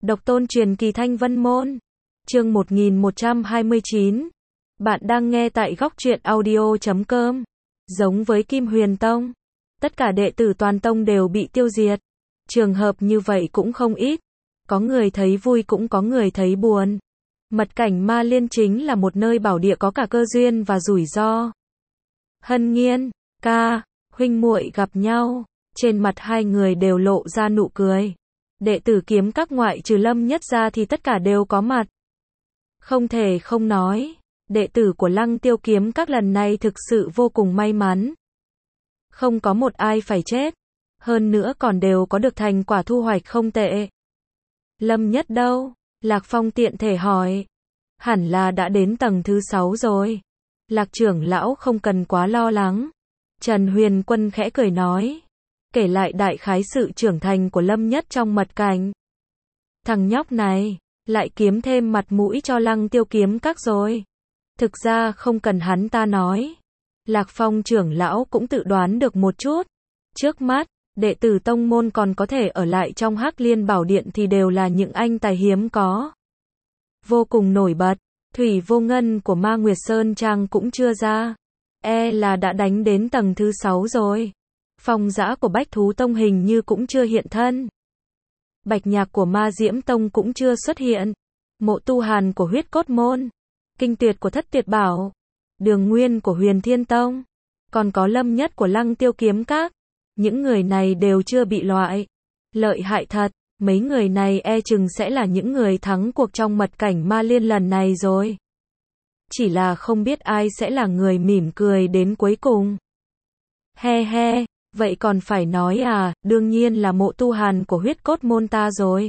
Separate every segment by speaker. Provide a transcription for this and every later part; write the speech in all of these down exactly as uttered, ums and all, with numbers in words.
Speaker 1: Độc tôn truyền kỳ Thanh Vân Môn. Chương một nghìn một trăm hai mươi chín. Bạn đang nghe tại góc truyện audio chấm com. Giống với Kim Huyền Tông, tất cả đệ tử toàn tông đều bị tiêu diệt. Trường hợp như vậy cũng không ít. Có người thấy vui cũng có người thấy buồn. Mật cảnh Ma Liên chính là một nơi bảo địa có cả cơ duyên và rủi ro. Hân Nghiên, ca, huynh muội gặp nhau, trên mặt hai người đều lộ ra nụ cười. Đệ tử kiếm các ngoại trừ Lâm Nhất ra thì tất cả đều có mặt. Không thể không nói, đệ tử của Lăng Tiêu kiếm các lần này thực sự vô cùng may mắn. Không có một ai phải chết, hơn nữa còn đều có được thành quả thu hoạch không tệ. Lâm Nhất đâu? Lạc Phong tiện thể hỏi. Hẳn là đã đến tầng thứ sáu rồi. Lạc trưởng lão không cần quá lo lắng. Trần Huyền Quân khẽ cười nói, kể lại đại khái sự trưởng thành của Lâm Nhất trong mật cảnh. Thằng nhóc này, lại kiếm thêm mặt mũi cho Lăng Tiêu kiếm các rồi. Thực ra không cần hắn ta nói. Lạc Phong trưởng lão cũng tự đoán được một chút. Trước mắt, đệ tử tông môn còn có thể ở lại trong Hắc Liên Bảo Điện thì đều là những anh tài hiếm có. Vô cùng nổi bật, Thủy Vô Ngân của Ma Nguyệt Sơn Trang cũng chưa ra. E là đã đánh đến tầng thứ sáu rồi. Phong Dã của Bách Thú Tông hình như cũng chưa hiện thân. Bạch Nhạc của Ma Diễm Tông cũng chưa xuất hiện. Mộ Tu Hàn của Huyết Cốt Môn, Kinh Tuyệt của Thất Tuyệt Bảo, Đường Nguyên của Huyền Thiên Tông, còn có Lâm Nhất của Lăng Tiêu kiếm các. Những người này đều chưa bị loại. Lợi hại thật, mấy người này e chừng sẽ là những người thắng cuộc trong mật cảnh Ma Liên lần này rồi. Chỉ là không biết ai sẽ là người mỉm cười đến cuối cùng. He he, vậy còn phải nói à, đương nhiên là Mộ Tu Hàn của Huyết Cốt Môn ta rồi.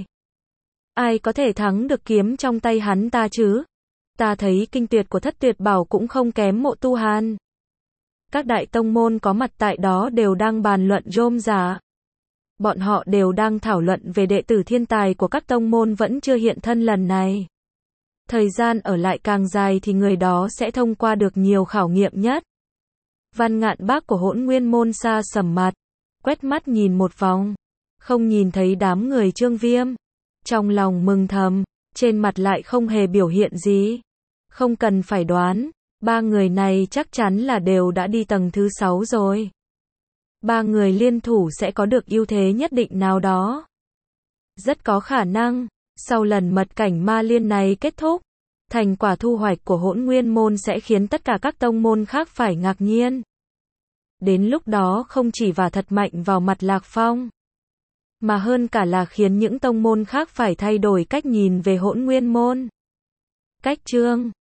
Speaker 1: Ai có thể thắng được kiếm trong tay hắn ta chứ? Ta thấy Kinh Tuyệt của Thất Tuyệt Bảo cũng không kém Mộ Tu Hàn. Các đại tông môn có mặt tại đó đều đang bàn luận rôm rả. Bọn họ đều đang thảo luận về đệ tử thiên tài của các tông môn vẫn chưa hiện thân lần này. Thời gian ở lại càng dài thì người đó sẽ thông qua được nhiều khảo nghiệm nhất. Văn Ngạn Bác của Hỗn Nguyên Môn xa sầm mặt, quét mắt nhìn một vòng, không nhìn thấy đám người Trương Viêm. Trong lòng mừng thầm, trên mặt lại không hề biểu hiện gì. Không cần phải đoán, ba người này chắc chắn là đều đã đi tầng thứ sáu rồi. Ba người liên thủ sẽ có được ưu thế nhất định nào đó. Rất có khả năng, sau lần mật cảnh Ma Liên này kết thúc, thành quả thu hoạch của Hỗn Nguyên Môn sẽ khiến tất cả các tông môn khác phải ngạc nhiên. Đến lúc đó không chỉ vả thật mạnh vào mặt Lạc Phong, mà hơn cả là khiến những tông môn khác phải thay đổi cách nhìn về Hỗn Nguyên Môn. Cách chương